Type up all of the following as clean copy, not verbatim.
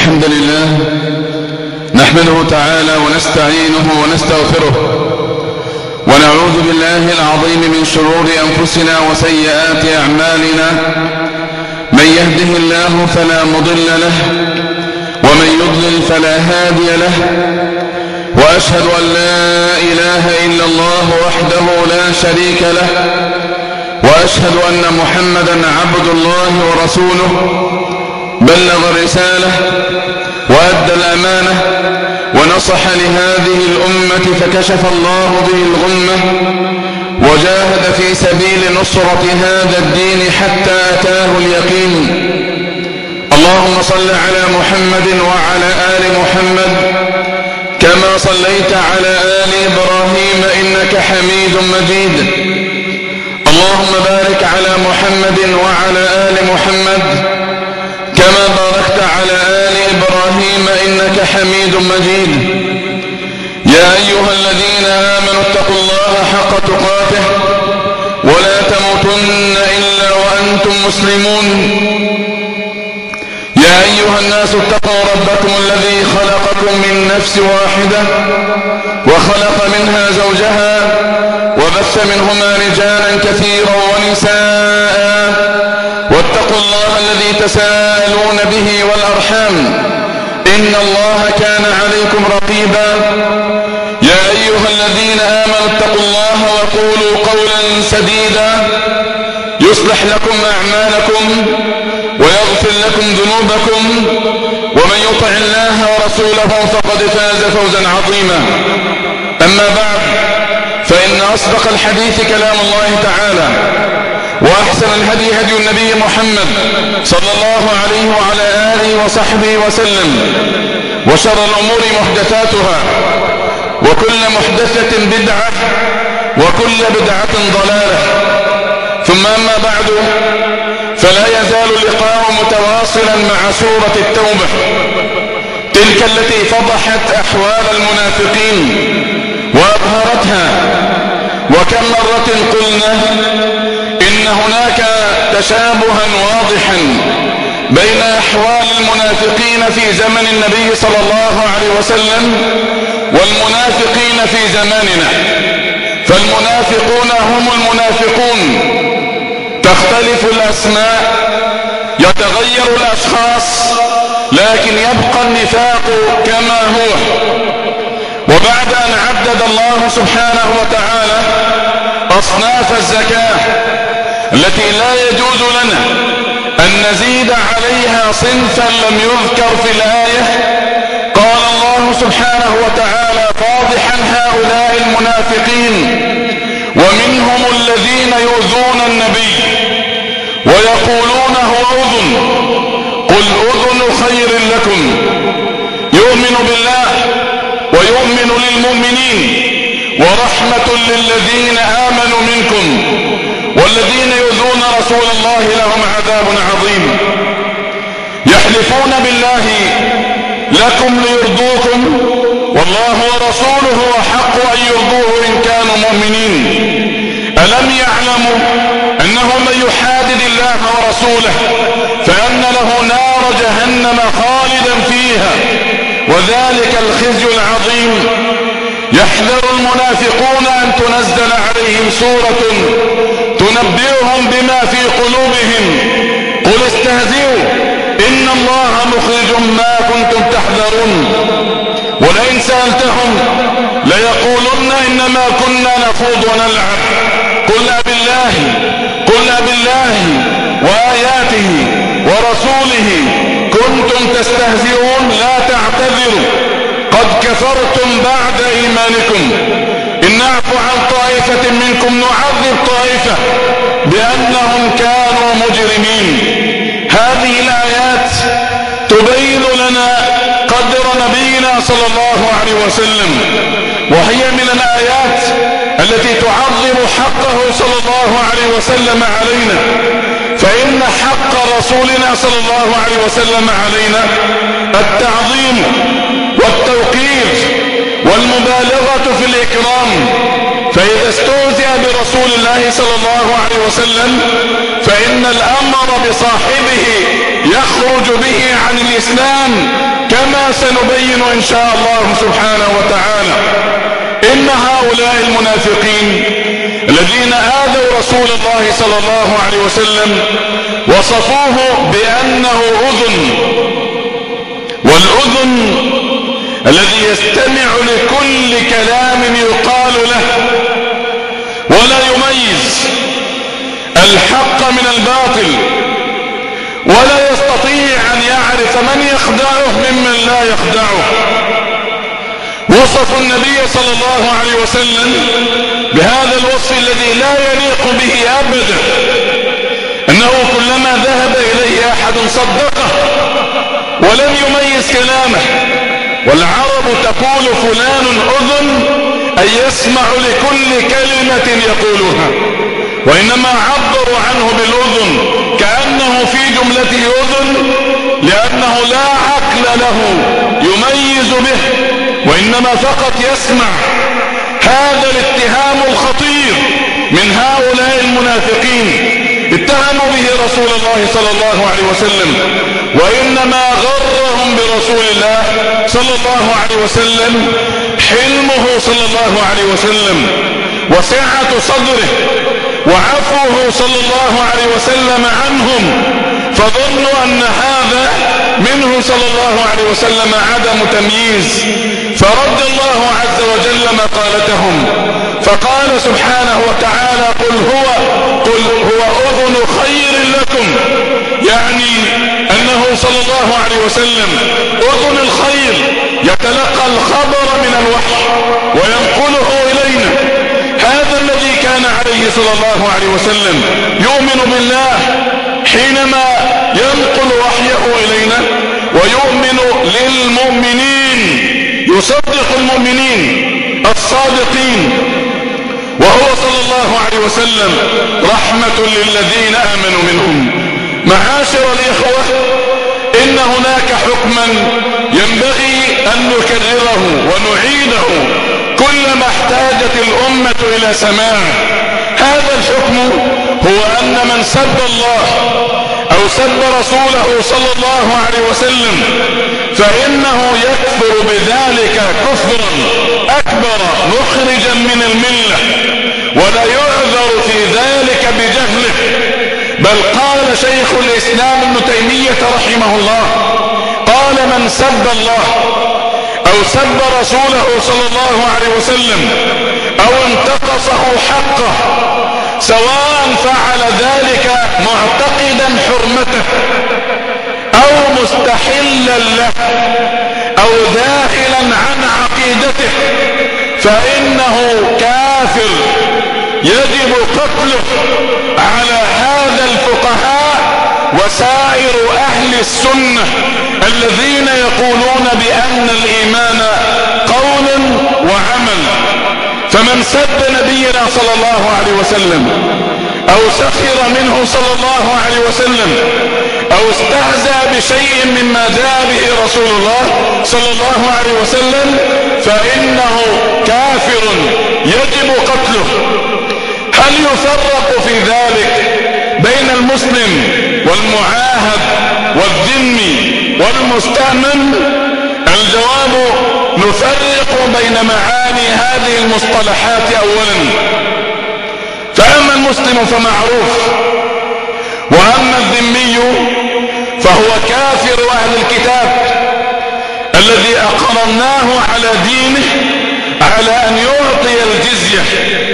الحمد لله نحمده تعالى ونستعينه ونستغفره ونعوذ بالله العظيم من شرور أنفسنا وسيئات أعمالنا. من يهده الله فلا مضل له ومن يضلل فلا هادي له، وأشهد أن لا إله إلا الله وحده لا شريك له، وأشهد أن محمدا عبد الله ورسوله، بلغ الرسالة وأدى الأمانة ونصح لهذه الأمة فكشف الله به الغمة وجاهد في سبيل نصرة هذا الدين حتى أتاه اليقين. اللهم صل على محمد وعلى آل محمد كما صليت على آل إبراهيم إنك حميد مجيد. اللهم بارك على محمد وعلى آل محمد كما باركت على آل إبراهيم إنك حميد مجيد. يا أيها الذين آمنوا اتقوا الله حق تقاته ولا تموتن إلا وأنتم مسلمون. يا أيها الناس اتقوا ربكم الذي خلقكم من نفس واحدة وخلق منها زوجها وبث منهما رجالا كثيرا ونساء، واتقوا الله الذي تساءلون به والأرحام إن الله كان عليكم رقيبا. يا أيها الذين آمنوا اتقوا الله وقولوا قولا سديدا يصلح لكم أعمالكم ويغفر لكم ذنوبكم، ومن يطع الله ورسوله فقد فاز فوزا عظيما. أما بعد، فإن أصدق الحديث كلام الله تعالى، وأحسن الهدي هدي النبي محمد صلى الله عليه وعلى آله وصحبه وسلم، وشر الأمور محدثاتها، وكل محدثة بدعة، وكل بدعة ضلالة. ثم أما بعد، فلا يزال اللقاء متواصلا مع سورة التوبة، تلك التي فضحت أحوال المنافقين وأظهرتها. وكم مرة قلنا إن هناك تشابها واضحا بين أحوال المنافقين في زمن النبي صلى الله عليه وسلم والمنافقين في زماننا. فالمنافقون هم المنافقون، تختلف الأسماء، يتغير الأشخاص، لكن يبقى النفاق كما هو. وبعد أن عدد الله سبحانه وتعالى أصناف الزكاة التي لا يجوز لنا أن نزيد عليها صنفا لم يذكر في الآية، قال الله سبحانه وتعالى فاضحا هؤلاء المنافقين: ومنهم الذين يؤذون النبي ويقولون هو أذن، قل أذن خير لكم، يؤمن بالله ويؤمن للمؤمنين ورحمة للذين آمنوا منكم، والذين يؤذون رسول الله لهم عذاب عظيم. يحلفون بالله لكم ليرضوكم والله ورسوله أحق أن يرضوه إن كانوا مؤمنين. ألم يعلموا أنه من يحادد الله ورسوله فأن له نار جهنم خالدا فيها، وذلك الخزي العظيم. يحذر المنافقون أن تنزل عليهم سورة تنبئهم بما في قلوبهم، قل استهزئوا إن الله مخرج ما كنتم تحذرون. ولئن سألتهم ليقولن إنما كنا نخوض ونلعب، قل أبالله وآياته ورسوله كنتم تستهزئون لا تعتذروا قد كفرتم بعد إيمانكم، إن نعفو عن طائفة منكم نعذب طائفة بأنهم كانوا مجرمين. هذه الآيات تبين لنا قدر نبينا صلى الله عليه وسلم، وهي من الآيات التي تعظم حقه صلى الله عليه وسلم علينا. فإن حق رسولنا صلى الله عليه وسلم علينا التعظيم والتوقير والمبالغة في الإكرام. فإذا استهزئ برسول الله صلى الله عليه وسلم فإن الأمر بصاحبه يخرج به عن الإسلام كما سنبين إن شاء الله سبحانه وتعالى. إن هؤلاء المنافقين الذين آذوا رسول الله صلى الله عليه وسلم وصفوه بأنه أذن، والأذن الذي يستمع لكل كلام يقال له ولا يميز الحق من الباطل، ولا يستطيع أن يعرف من يخدعه ممن لا يخدعه. وصف النبي صلى الله عليه وسلم بهذا الوصف الذي لا يليق به أبدا، أنه كلما ذهب إليه أحد صدقه ولم يميز كلامه. والعرب تقول فلان أذن، أي يسمع لكل كلمة يقولها، وإنما عبروا عنه بالأذن كأنه في جملته أذن، لأنه لا عقل له يميز به، وإنما فقط يسمع. هذا الاتهام الخطير من هؤلاء المنافقين اتهموا به رسول الله صلى الله عليه وسلم، وإنما غرهم برسول الله صلى الله عليه وسلم حلمه صلى الله عليه وسلم وسعة صدره وعفوه صلى الله عليه وسلم عنهم، فظنوا أن هذا منه صلى الله عليه وسلم عدم تمييز، فرد الله عز وجل مقالتهم فقال سبحانه وتعالى قل هو أذن خير لكم، يعني أنه صلى الله عليه وسلم أذن الخير يتلقى الخبر من الوحي وينقله إلينا. هذا الذي كان عليه صلى الله عليه وسلم يؤمن بالله حينما ينقل وحيه إلينا، ويؤمن للمؤمنين، يصدق المؤمنين الصادقين، وهو صلى الله عليه وسلم رحمة للذين آمنوا منهم. معاشر الإخوة، إن هناك حكما ينبغي أن نكرره ونعيده كلما احتاجت الأمة إلى سماعه. هذا الحكم هو أن من سب الله أو سب رسوله صلى الله عليه وسلم فإنه يكفر بذلك كفرا أكبر مخرجا من الملة، ولا يعذر في ذلك بجهله. بل قال شيخ الإسلام ابن تيمية رحمه الله، قال من سب الله أو سب رسوله صلى الله عليه وسلم أو انتقصه حقه، سواء فعل ذلك معتقدا حرمته أو مستحلا له أو داخلا عن عقيدته، فإنه كافر يجب قتله على هذا الفقهاء وسائر أهل السنة الذين يقولون بأن الإيمان قول وعمل. فمن سب نبينا صلى الله عليه وسلم أو سخر منه صلى الله عليه وسلم أو استهزأ بشيء مما جاء به رسول الله صلى الله عليه وسلم فإنه كافر يجب قتله. هل يفرق في ذلك بين المسلم والمعاهد والذمي والمستأمن؟ الجواب: نفرق بين معاني هذه المصطلحات أولا. فأما المسلم فمعروف، وأما الذمي فهو كافر أهل الكتاب الذي أقررناه على دينه على أن يعطي الجزية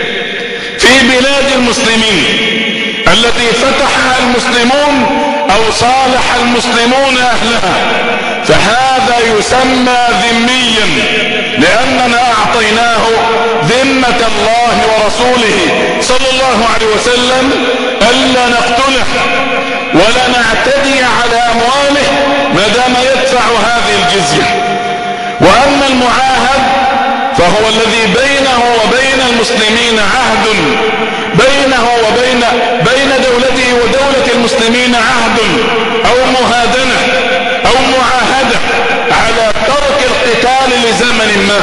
في بلاد المسلمين التي فتحها المسلمون أو صالح المسلمون أهلها، فهذا يسمى ذميا، لأننا أعطيناه ذمة الله ورسوله صلى الله عليه وسلم ألا نقتله ولا نعتدي على أمواله ما دام يدفع هذه الجزية. وأما المعاهد فهو الذي بينه وبين المسلمين عهد، بينه وبين دولته ودولة المسلمين عهد أو مهادنة أو معاهدة على ترك القتال لزمن ما.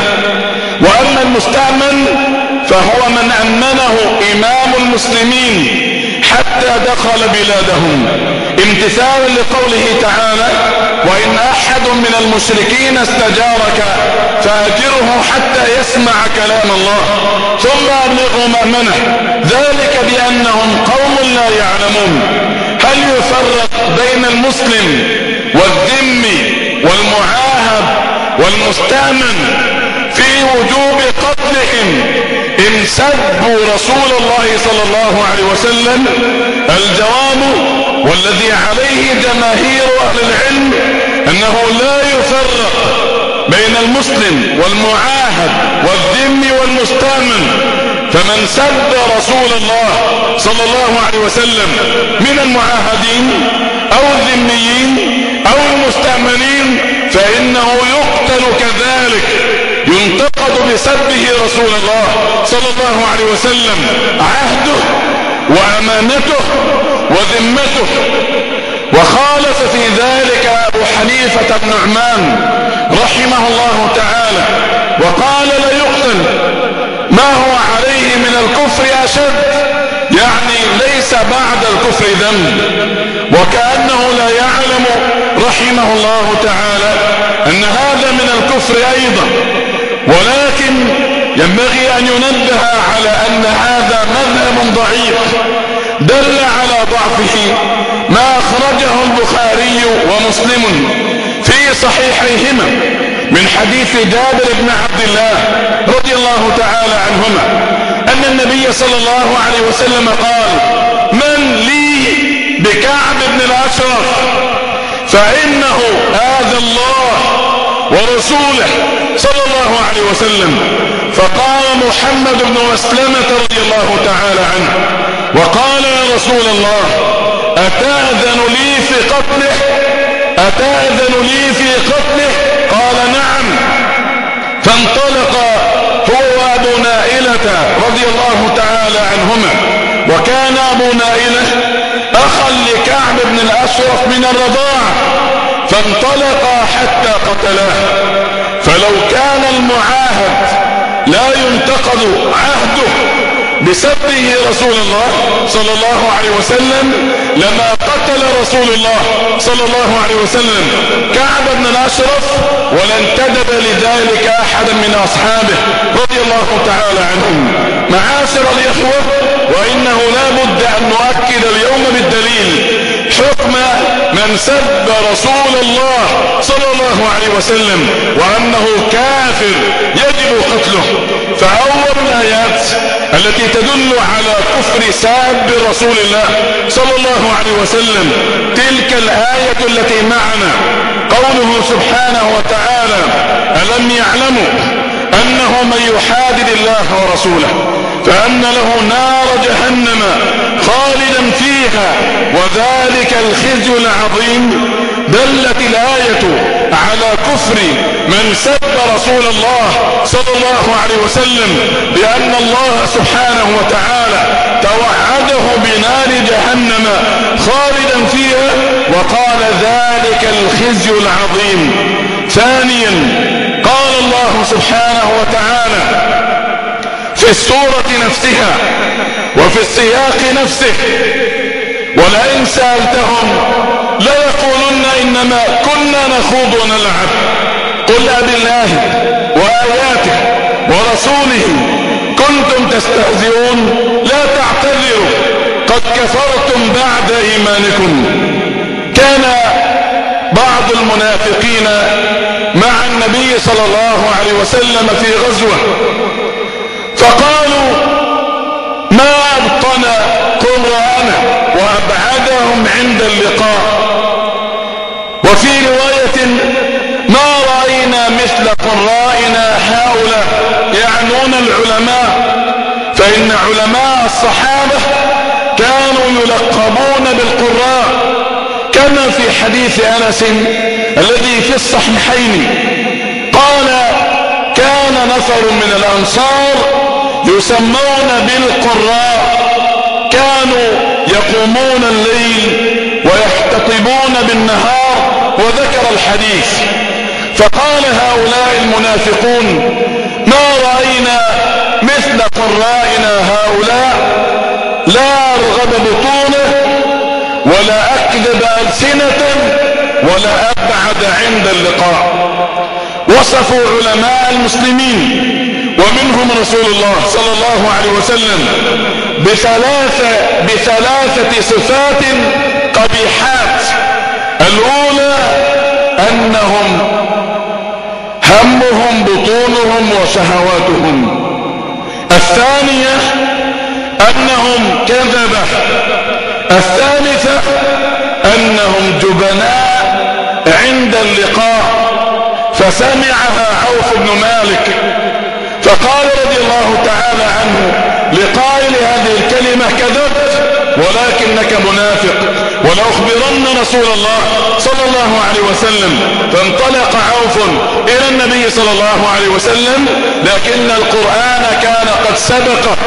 وأما المستأمن فهو من أمنه إمام المسلمين حتى دخل بلادهم، امتثالا لقوله تعالى: وإن أحد من المشركين استجارك فأجره حتى يسمع كلام الله ثم أبلغه مأمنه، ذلك بأنهم قوم لا يعلمون. هل يفرق بين المسلم والذمي والمعاهد والمستأمن في وجوب قتلهم إن سبوا رسول الله صلى الله عليه وسلم؟ الجواب والذي عليه جماهير أهل العلم أنه لا يفرق بين المسلم والمعاهد والذمي والمستأمن. فمن سب رسول الله صلى الله عليه وسلم من المعاهدين أو الذميين أو المستأمنين فإنه يقتل كذلك، ينتقد بسبه رسول الله صلى الله عليه وسلم عهده وأمانته وذمته. وخالف في ذلك أبو حنيفة بن نعمان رحمه الله تعالى وقال: لا يقتل، ما هو عليه من الكفر أشد، يعني ليس بعد الكفر ذنب. وكأنه لا يعلم رحمه الله تعالى أن هذا من الكفر أيضا. ولكن ينبغي أن ينبه على أن هذا مذهب ضعيف دل على ضعفه ما أخرجه البخاري ومسلم في صحيحيهما من حديث جابر بن عبد الله رضي الله تعالى عنهما أن النبي صلى الله عليه وسلم قال: من لي بكعب بن الأشرف فإنه آذى الله ورسوله صلى الله عليه وسلم. فقال محمد بن مسلمة رضي الله تعالى عنه وقال: يا رسول الله، أتأذن لي في قتله؟ أتأذن لي في قتله؟ قال: نعم. فانطلق هو وأبو نائلة رضي الله تعالى عنهما، وكان أبو نائلة أخا لكعب بن الأشرف من الرضاعة، فانطلقا حتى قتلاه. فلو كان المعاهد لا ينتقد عهده بسبه رسول الله صلى الله عليه وسلم لما قتل رسول الله صلى الله عليه وسلم كعب بن الأشرف، ولا انتدب لذلك أحدا من أصحابه رضي الله تعالى عنهم. معاشر الإخوة، وإنه لا بد أن نؤكد اليوم بالدليل حكم من سب رسول الله صلى الله عليه وسلم وأنه كافر يجب قتله. فأول الآيات التي تدل على كفر ساب رسول الله صلى الله عليه وسلم تلك الآية التي معنا، قوله سبحانه وتعالى: ألم يعلموا أنه من يحادد الله ورسوله فأن له نار جهنم خالدا فيها وذلك الخزي العظيم. دلت الآية على كفر من سب رسول الله صلى الله عليه وسلم لأن الله سبحانه وتعالى توعده بنار جهنم خالدا فيها وقال: ذلك الخزي العظيم. ثانيا، قال الله سبحانه وتعالى في السورة نفسها وفي السياق نفسه: ولئن سألتهم ليقولن إنما كنا نخوض ونلعب قل أبالله وآياته ورسوله كنتم تستهزئون لا تعتذروا قد كفرتم بعد إيمانكم. كان بعض المنافقين مع النبي صلى الله عليه وسلم في غزوة، فقالوا: ما أبطن قرآنه وأبعدهم عند اللقاء. وفي رواية: ما رأينا مثل قرائنا هؤلاء، يعنون العلماء، فإن علماء الصحابة كانوا يلقبون بالقراء، كما في حديث أنس الذي في الصحيحين قال: كان نفر من الأنصار يسمون بالقراء، كانوا يقومون الليل ويحتطبون بالنهار، وذكر الحديث. فقال هؤلاء المنافقون: ما رأينا مثل قرائنا هؤلاء، لا أرغب بطونه ولا أكذب ألسنة ولا أبعد عند اللقاء. وصفوا علماء المسلمين ومنهم رسول الله صلى الله عليه وسلم بثلاثة صفات قبيحات. الأولى أنهم همهم بطونهم وشهواتهم. الثانية أنهم كذبة. الثالثة أنهم جبناء عند اللقاء. فسمعها عوف بن مالك فقال رضي الله تعالى عنه لقائل هذه الكلمة: كذبت ولكنك منافق، ولأخبرن رسول الله صلى الله عليه وسلم. فانطلق عوف إلى النبي صلى الله عليه وسلم، لكن القرآن كان قد سبقه.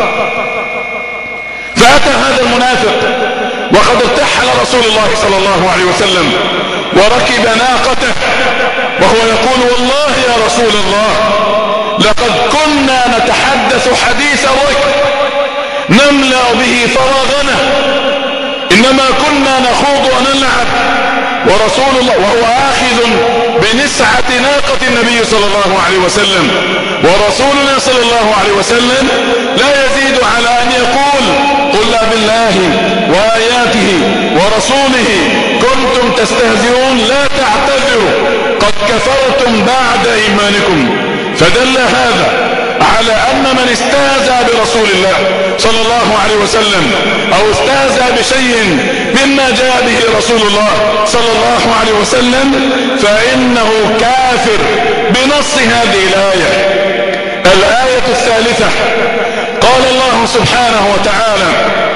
فأتى هذا المنافق وقد ارتحل رسول الله صلى الله عليه وسلم وركب ناقته، وهو يقول: والله يا رسول الله لقد كنا نتحدث حديث الركب نملأ به فراغنا، إنما كنا نخوض ونلعب، ورسول الله وهو آخذ بنسعة ناقة النبي صلى الله عليه وسلم، ورسولنا صلى الله عليه وسلم لا يزيد على أن يقول: قل بالله وآياته ورسوله كنتم تستهزئون لا تعتذروا قد كفرتم بعد إيمانكم. فدل هذا على أن من استهزأ برسول الله صلى الله عليه وسلم أو استهزأ بشيء مما جاء به رسول الله صلى الله عليه وسلم فإنه كافر بنص هذه الآية. الآية الثالثة قال الله سبحانه وتعالى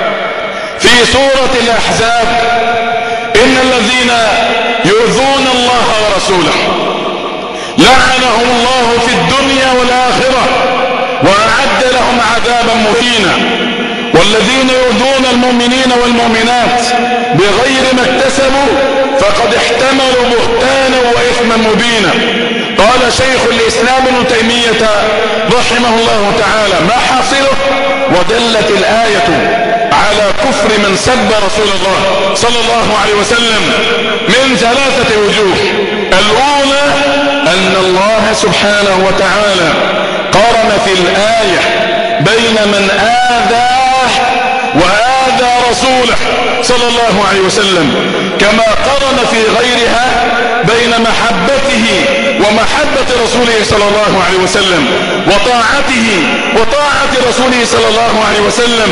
في سورة الأحزاب: إن الذين يؤذون الله ورسوله لعنهم الله في الدنيا والآخرة وأعد لهم عذابا مهينا، والذين يؤذون المؤمنين والمؤمنات بغير ما اكتسبوا فقد احتملوا بهتانا وإثما مبينا. قال شيخ الإسلام ابن تيمية رحمه الله تعالى: ما حاصله؟ ودلت الآية على كفر من سب رسول الله صلى الله عليه وسلم من ثلاثة وجوه. الأولى أن الله سبحانه وتعالى قارن في الآية بين من آذاه وآذى رسوله صلى الله عليه وسلم، كما قارن في غيرها بين محبته ومحبة رسوله صلى الله عليه وسلم، وطاعته وطاعة رسوله صلى الله عليه وسلم،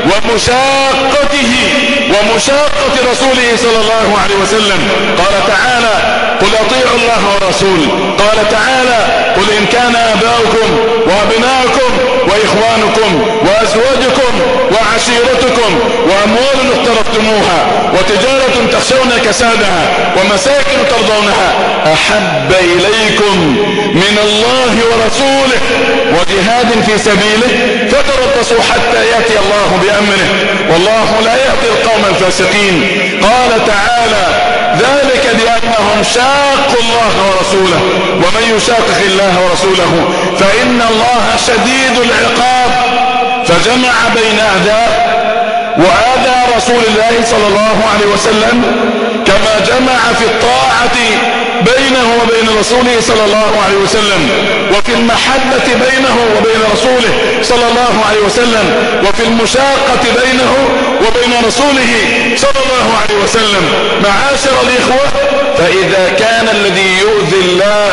ومشاقته ومشاقة رسوله صلى الله عليه وسلم. قال تعالى: قل أطيعوا الله والرسول. قال تعالى: قل إن كان آباؤكم وأبناؤكم وإخوانكم وأزواجكم وعشيرتكم وأموال اقترفتموها وتجارة تخشون كسادها ومساكن ترضونها أحب إليكم من الله ورسوله وجهاد في سبيله فتربصوا حتى يأتي الله بأمره والله لا يهدي القوم الفاسقين. قال تعالى: ذلك بأنهم شاقوا الله ورسوله ومن يشاقق الله ورسوله فإن الله شديد العقاب. فجمع بين أعداء وآذى رسول الله صلى الله عليه وسلم، كما جمع في الطاعة بينه وبين رسوله صلى الله عليه وسلم، وفي المحبة بينه وبين رسوله صلى الله عليه وسلم، وفي المشاقة بينه وبين رسوله صلى الله عليه وسلم. معاشر الإخوة، فإذا كان الذي يؤذي الله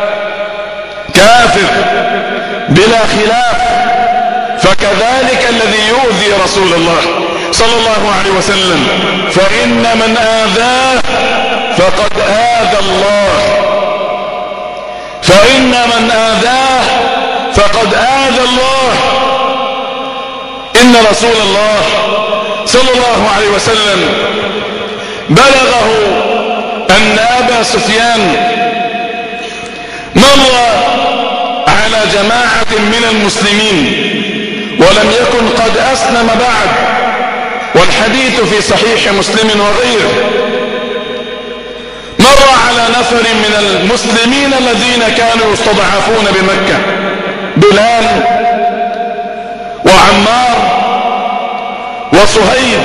كافر بلا خلاف، فكذلك الذي يؤذي رسول الله صلى الله عليه وسلم فإن من آذاه فقد آذى الله، فإن من آذاه فقد آذى الله. إن رسول الله صلى الله عليه وسلم بلغه أن أبا سفيان مر على جماعة من المسلمين ولم يكن قد أسلم بعد، والحديث في صحيح مسلم وغيره. مر على نفر من المسلمين الذين كانوا يستضعفون بمكة، بلال وعمار وصهيب.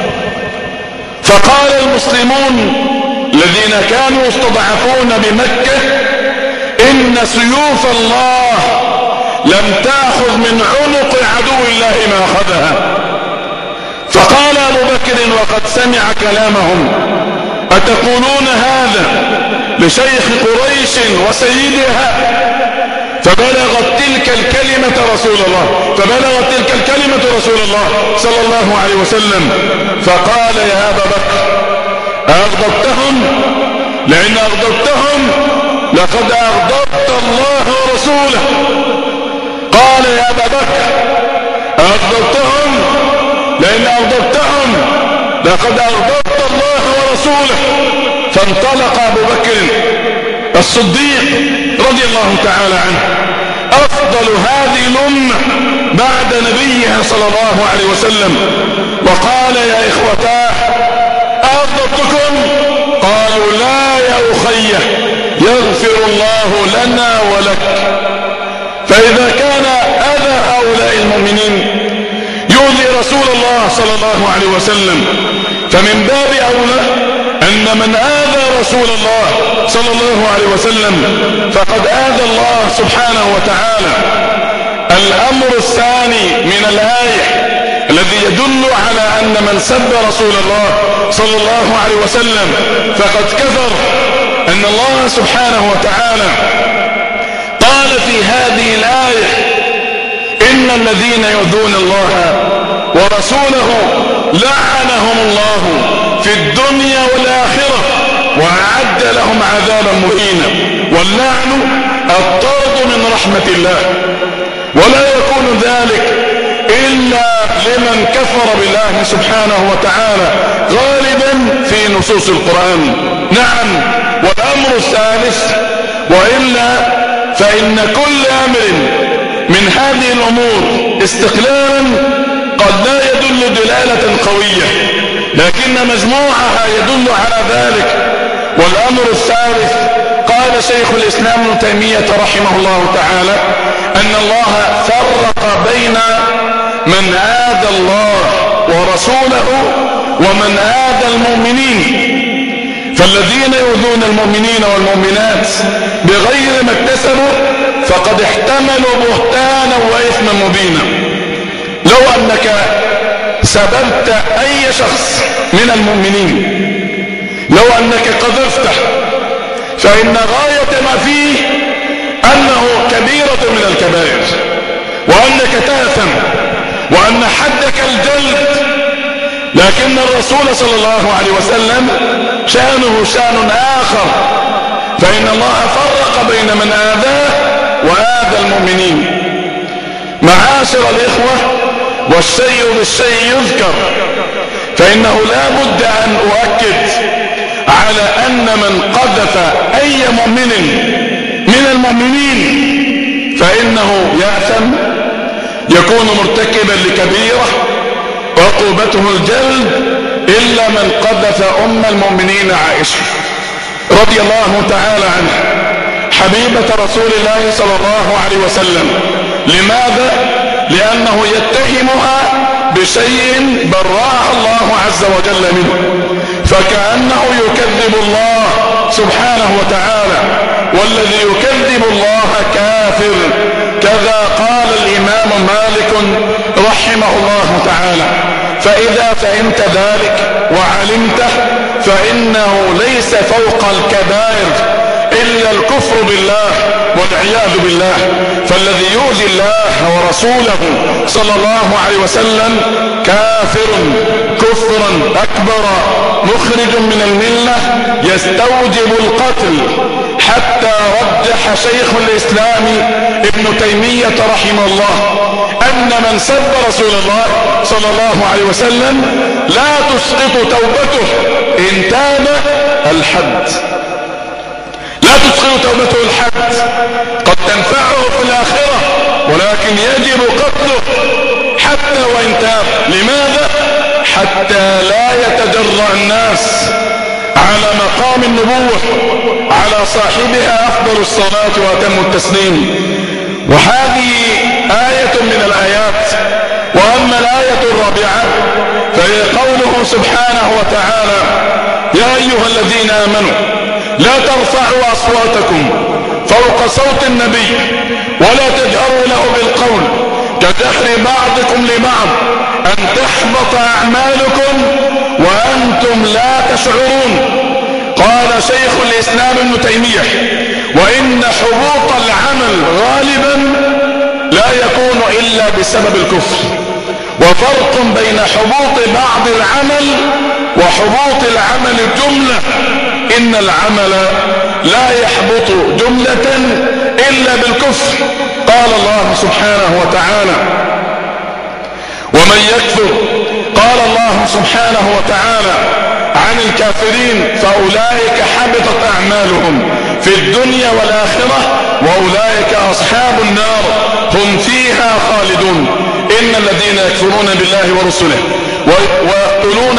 فقال المسلمون الذين كانوا يستضعفون بمكة إن سيوف الله لم تأخذ من عنق عدو الله ما أخذها. فقال أبو بكر وقد سمع كلامهم: أتقولون هذا لشيخ قريش وسيدها؟ فبلغت تلك الكلمة رسول الله صلى الله عليه وسلم، فقال: يا أبا بكر أغضبتهم؟ لأن أغضبتهم لقد أغضبت الله ورسوله. قال: يا أبا بكر أغضبتهم؟ لأن أغضبتهم لقد أغضبت الله ورسوله. فانطلق أبو بكر الصديق رضي الله تعالى عنه، أفضل هذه الأمة بعد نبيها صلى الله عليه وسلم، وقال: يا إخوتاه أغضبتكم؟ قالوا: لا يا أخي، يغفر الله لنا ولك. فإذا كان أذى هؤلاء المؤمنين يؤذي رسول الله صلى الله عليه وسلم، فمن باب أولى أن من آذى رسول الله صلى الله عليه وسلم فقد آذى الله سبحانه وتعالى. الأمر الثاني من الآية الذي يدل على أن من سب رسول الله صلى الله عليه وسلم فقد كفر، أن الله سبحانه وتعالى قال في هذه الآية: إن الذين يؤذون الله ورسوله لعنهم الله في الدنيا والآخرة وأعد لهم عذابا مهينا. واللعن الطرد من رحمة الله، ولا يكون ذلك إلا لمن كفر بالله سبحانه وتعالى غالبا في نصوص القرآن. نعم. والأمر الثالث: وإلا فإن كل أمر من هذه الأمور استقلالا قد لا يدل دلالة قوية، لكن مجموعها يدل على ذلك. والأمر الثالث: قال شيخ الإسلام ابن تيمية رحمه الله تعالى أن الله فرق بين من آذى الله ورسوله ومن آذى المؤمنين. فالذين يؤذون المؤمنين والمؤمنات بغير ما اكتسبوا فقد احتملوا بهتانا وإثما مبينا. لو أنك سببت أي شخص من المؤمنين، لو أنك قذفته، فإن غاية ما فيه أنه كبيرة من الكبائر، وأنك تأثم، وأن حدك الجلد. لكن الرسول صلى الله عليه وسلم شأنه شأن آخر، فإن الله فرق بين من آذاه وآذى المؤمنين. معاشر الإخوة، والشيء بالشيء يذكر، فإنه لا بد أن أؤكد على أن من قذف أي مؤمن من المؤمنين فإنه يأثم، يكون مرتكبا لكبيرة عقوبته الجلد، إلا من قذف أم المؤمنين عائشة رضي الله تعالى عنها حبيبة رسول الله صلى الله عليه وسلم. لماذا؟ لأنه يتهمها بشيء برأها الله عز وجل منه، فكأنه يكذب الله سبحانه وتعالى، والذي يكذب الله كافر. كذا قال الإمام مالك رحمه الله تعالى. فإذا فهمت ذلك وعلمته فإنه ليس فوق الكبائر إلا الكفر بالله والعياذ بالله. فالذي يؤذي الله ورسوله صلى الله عليه وسلم كافر كفرا أكبر مخرج من الملة يستوجب القتل. حتى رجح شيخ الإسلام ابن تيمية رحمه الله أن من سب رسول الله صلى الله عليه وسلم لا تسقط توبته إن تاب الحد، لا تسقط توبته الحد، قد تنفعه في الآخرة، ولكن يجب قتله حتى وإن تاب. لماذا؟ حتى لا يتجرأ الناس على مقام النبوة على صاحبها أفضل الصلاة وأتم التسليم. وهذه آية من الآيات. وأما الآية الرابعة فهي قوله سبحانه وتعالى: يا أيها الذين آمنوا لا ترفعوا أصواتكم فوق صوت النبي ولا تجهروا له بالقول كجهر بعضكم لبعض أن تحبط أعمالكم وأنتم لا تشعرون. قال شيخ الإسلام ابن تيمية: وإن حبوط العمل غالبا لا يكون إلا بسبب الكفر، وفرق بين حبوط بعض العمل وحبوط العمل جملة. إن العمل لا يحبط جملة إلا بالكفر. قال الله سبحانه وتعالى: ومن يكفر، قال الله سبحانه وتعالى عن الكافرين: فأولئك حبطت أعمالهم في الدنيا والآخرة وأولئك أصحاب النار هم فيها خالدون. إن الذين يكفرون بالله ورسله ويقتلون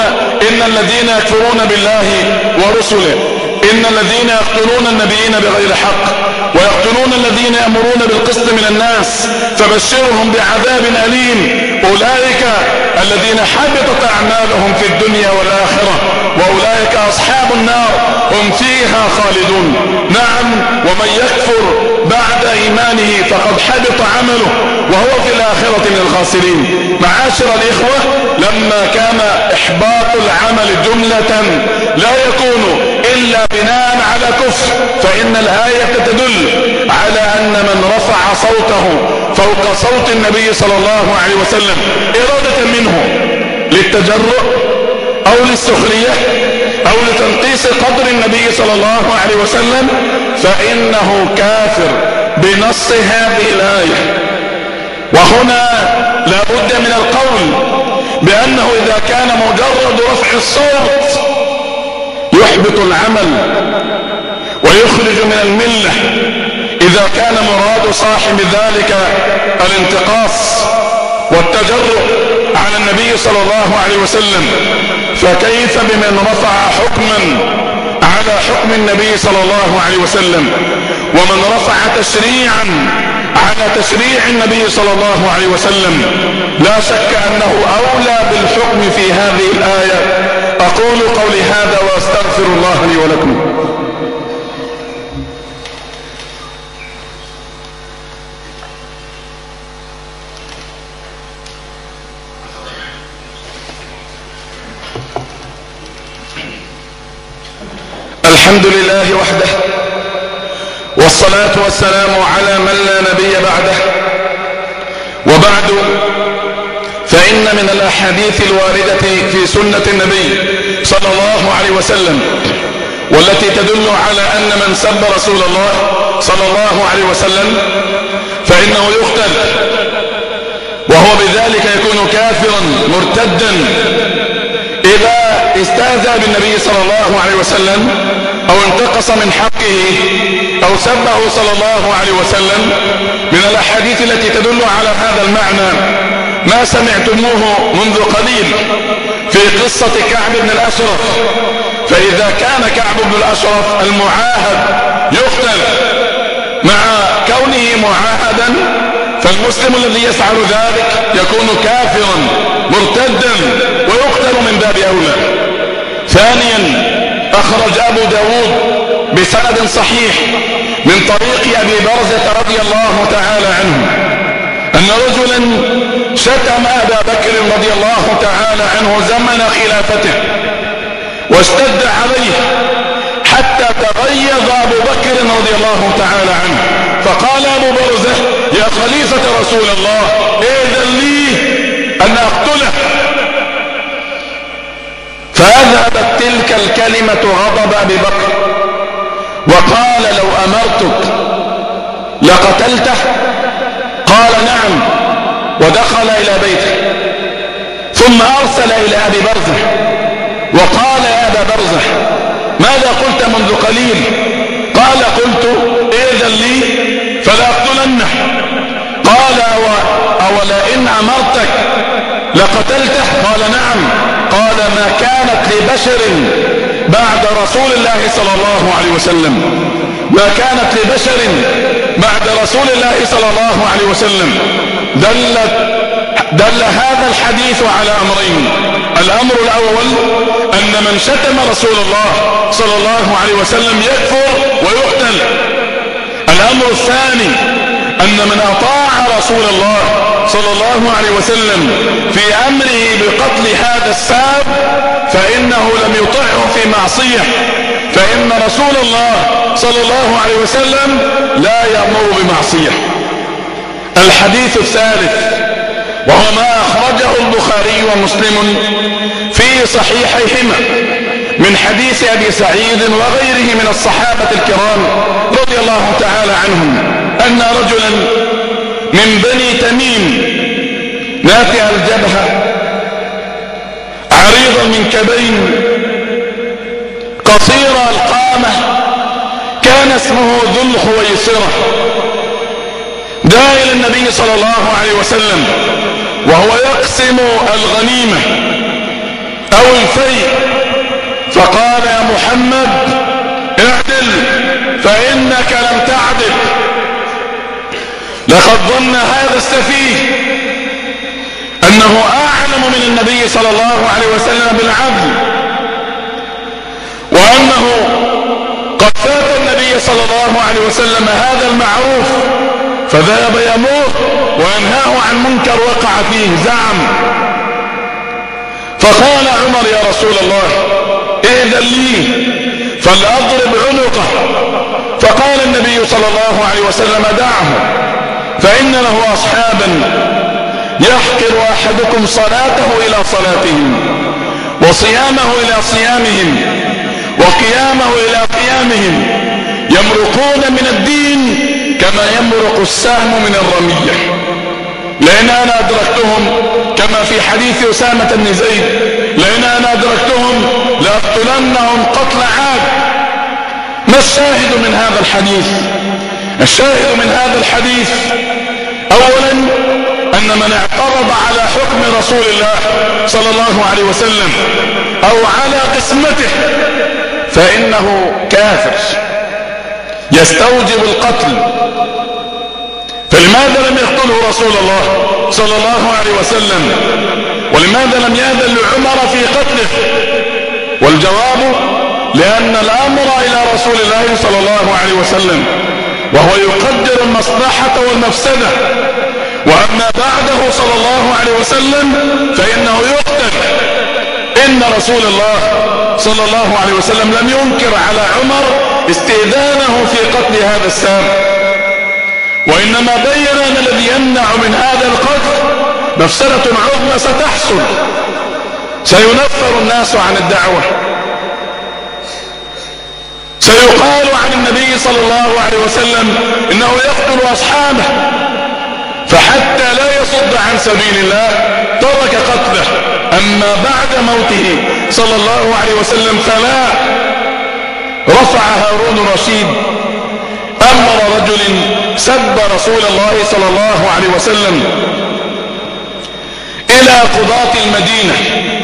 إن الذين يقتلون النبيين بغير حق ويقتلون الذين يأمرون بالقسط من الناس فبشرهم بعذاب أليم. أولئك الذين حبطت أعمالهم في الدنيا والآخرة وأولئك أصحاب النار هم فيها خالدون. نعم، ومن يكفر بعد إيمانه فقد حبط عمله وهو في الآخرة من الخاسرين. معاشر الإخوة، لما كان إحباط العمل جملة لا يكون إلا بناء على كفر، فإن الآية تدل على أن من رفع صوته فوق صوت النبي صلى الله عليه وسلم إرادة منه للتجرؤ أو للسخرية أو لتنقيص قدر النبي صلى الله عليه وسلم فإنه كافر بنص هذه الآية. وهنا لا بد من القول بأنه إذا كان مجرد رفع الصوت يحبط العمل ويخرج من الملة، إذا كان مراد صاحب ذلك الانتقاص والتجرؤ على النبي صلى الله عليه وسلم، فكيف بمن رفع حكما على حكم النبي صلى الله عليه وسلم، ومن رفع تشريعا على تشريع النبي صلى الله عليه وسلم؟ لا شك أنه أولى بالحكم في هذه الآية. أقول قولي هذا وأستغفر الله لي ولكم. الحمد لله وحده، والصلاة والسلام على من لا نبي بعده. وبعد، فإن من الأحاديث الواردة في سنة النبي صلى الله عليه وسلم والتي تدل على أن من سب رسول الله صلى الله عليه وسلم فإنه يقتل، وهو بذلك يكون كافرا مرتدا إذا استهزأ بالنبي صلى الله عليه وسلم أو انتقص من حقه أو سبه صلى الله عليه وسلم. من الأحاديث التي تدل على هذا المعنى ما سمعتموه منذ قليل في قصة كعب بن الأشرف. فإذا كان كعب بن الأشرف المعاهد يقتل مع كونه معاهدا، فالمسلم الذي يفعل ذلك يكون كافرا مرتدا ويقتل من باب أولى. ثانيا، أخرج أبو داود بسند صحيح من طريق أبي برزة رضي الله تعالى عنه أن رجلا شتم أبا بكر رضي الله تعالى عنه زمن خلافته واشتد عليه حتى تغيظ أبو بكر رضي الله تعالى عنه، فقال أبو برزة: يا خليفة رسول الله، إذن لي أن أقتله. فأذهبت تلك الكلمة غضب أبي بكر وقال: لو أمرتك لقتلته؟ قال: نعم. ودخل إلى بيته ثم أرسل إلى أبي برزة وقال: يا أبا برزة، ماذا قلت منذ قليل؟ قال: قلت إذن لي فلا أقتلنه. قال: أولا إن أمرتك لقتلته؟ قال: نعم. قال: ما كانت لبشر بعد رسول الله صلى الله عليه وسلم، ما كانت لبشر بعد رسول الله صلى الله عليه وسلم. دل هذا الحديث على أمرين: الأمر الأول أن من شتم رسول الله صلى الله عليه وسلم يكفر ويقتل. الأمر الثاني أن من أطاع رسول الله صلى الله عليه وسلم في أمره بقتل هذا الساب فإنه لم يطعه في معصية، فإن رسول الله صلى الله عليه وسلم لا يأمر بمعصية. الحديث الثالث وهو ما أخرجه البخاري ومسلم في صحيحيهما من حديث أبي سعيد وغيره من الصحابة الكرام رضي الله تعالى عنهم أن رجلا من بني تميم ناتئ الجبهة عريض المنكبين قصير القامة كان اسمه ذو الخويصرة جاء إلى النبي صلى الله عليه وسلم وهو يقسم الغنيمة أو الفيء فقال يا محمد اعدل فإنك لم تعدل. لقد ظن هذا السفيه أنه أعلم من النبي صلى الله عليه وسلم بالعدل، وأنه قد فات النبي صلى الله عليه وسلم هذا المعروف فذهب يموت وينهاه عن منكر وقع فيه زعم. فقال عمر يا رسول الله ائذن لي فلأضرب عنقه. فقال النبي صلى الله عليه وسلم دعه فإن له أصحابا يحقر أحدكم صلاته إلى صلاتهم وصيامه إلى صيامهم وقيامه إلى قيامهم يمرقون من الدين كما يمرق السهم من الرمية. لأن أنا أدركتهم كما في حديث أسامة بن زيد لأن أنا أدركتهم لأقتلنهم قتل عاد. ما الشاهد من هذا الحديث؟ الشاهد من هذا الحديث أولا أن من اعترض على حكم رسول الله صلى الله عليه وسلم أو على قسمته فإنه كافر يستوجب القتل. فلماذا لم يقتله رسول الله صلى الله عليه وسلم ولماذا لم يأذن لعمر في قتله؟ والجواب لأن الأمر إلى رسول الله صلى الله عليه وسلم وهو يقدر المصلحة والمفسدة، وأما بعده صلى الله عليه وسلم فإنه يقتل. إن رسول الله صلى الله عليه وسلم لم ينكر على عمر استئذانه في قتل هذا السام، وإنما بين أن الذي يمنع من هذا القتل مفسدة عظمى ستحصل، سينفر الناس عن الدعوة، سيقال عن النبي صلى الله عليه وسلم إنه يقتل أصحابه، فحتى لا يصد عن سبيل الله ترك قتله. أما بعد موته صلى الله عليه وسلم فلا. رفع هارون الرشيد أمر رجل سب رسول الله صلى الله عليه وسلم إلى قضاة المدينة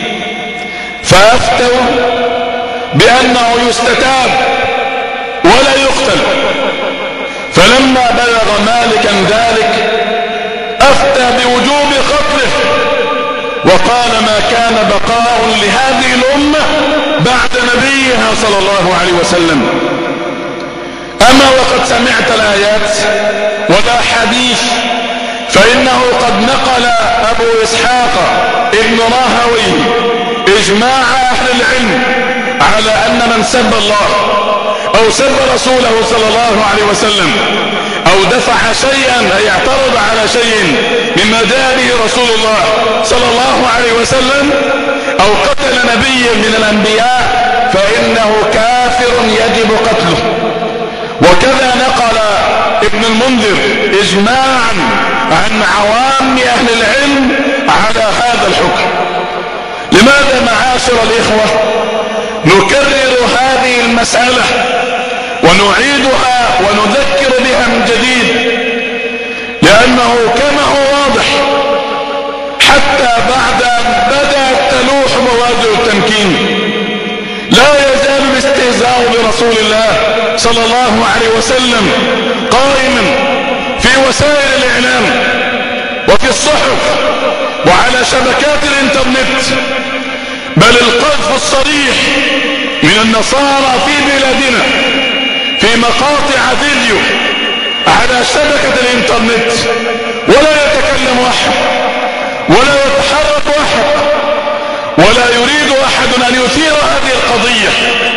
فأفتوا بأنه يستتاب ولا يقتل. فلما بلغ مالكا ذلك أفتى بوجوب قتله وقال ما كان بقاء لهذه الأمة بعد نبيها صلى الله عليه وسلم. أما وقد سمعت الآيات والأحاديث فإنه قد نقل أبو إسحاق ابن راهويه إجماع أهل العلم على أن من سب الله أو سب رسوله صلى الله عليه وسلم أو دفع شيئا أي اعترض على شيء مما جاء به رسول الله صلى الله عليه وسلم أو قتل نبيا من الأنبياء فإنه كافر يجب قتله. وكذا نقل ابن المنذر إجماعا عن عوام أهل العلم على هذا الحكم. لماذا معاشر الإخوة نكرر هذه المسألة ونعيدها ونذكر بها من جديد؟ لأنه كما هو واضح حتى بعد أن بدأت تلوح مواجه التمكين لا يزال الاستهزاء برسول الله صلى الله عليه وسلم قائما في وسائل الإعلام وفي الصحف وعلى شبكات الإنترنت. بل القذف الصريح من النصارى في بلادنا في مقاطع فيديو على شبكة الانترنت، ولا يتكلم احد ولا يتحرك احد ولا يريد احد ان يثير هذه القضية.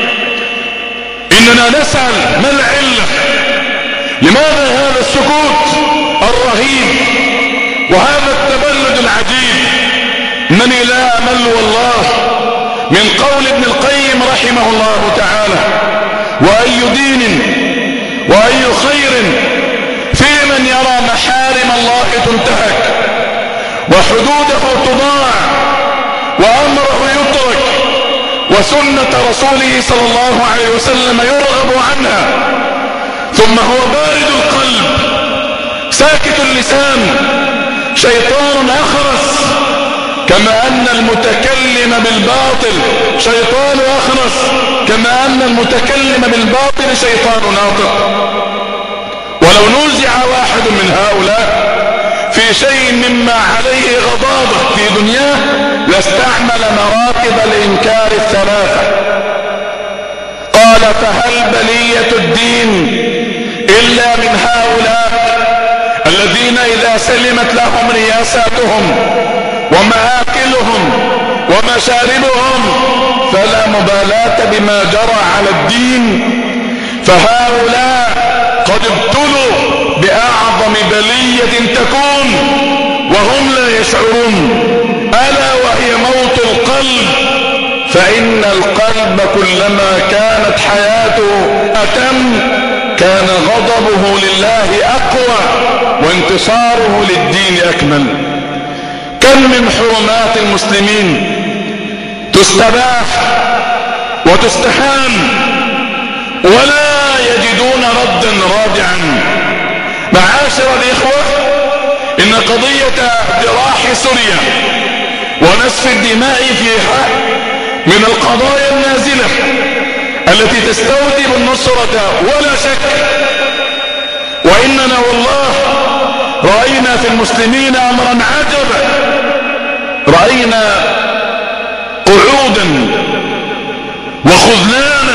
اننا نسأل ما العلة؟ لماذا هذا السكوت الرهيب وهذا التبلد العجيب؟ انني لا امل والله من قول ابن القيم رحمه الله تعالى: واي دين واي خير في من يرى محارم الله تنتهك وحدوده تضاع وامره يترك وسنة رسوله صلى الله عليه وسلم يرغب عنها، ثم هو بارد القلب ساكت اللسان شيطان اخرس، كما ان المتكلم بالباطل شيطان اخرس، كما ان المتكلم بالباطل شيطان ناطق. ولو نوزع واحد من هؤلاء في شيء مما عليه غضاضة في دنياه لاستعمل مراتب الإنكار الثلاثة. قال: فهل بلية الدين إلا من هؤلاء الذين إذا سلمت لهم رياساتهم ومآكلهم ومشاربهم فلا مبالاة بما جرى على الدين، فهؤلاء قد ابتلوا بأعظم بلية تكون وهم لا يشعرون، ألا وهي موت القلب. فإن القلب كلما كانت حياته أتم كان غضبه لله أقوى وانتصاره للدين أكمل. كم من حرمات المسلمين تستباح وتستحام ولا يجدون ردا رادعا. معاشر الإخوة، إن قضية جراح سوريا ونسف الدماء فيها من القضايا النازلة التي تستوجب النصرة ولا شك. وإننا والله رأينا في المسلمين أمرا عجبا، رأينا قعودا وخذلانا.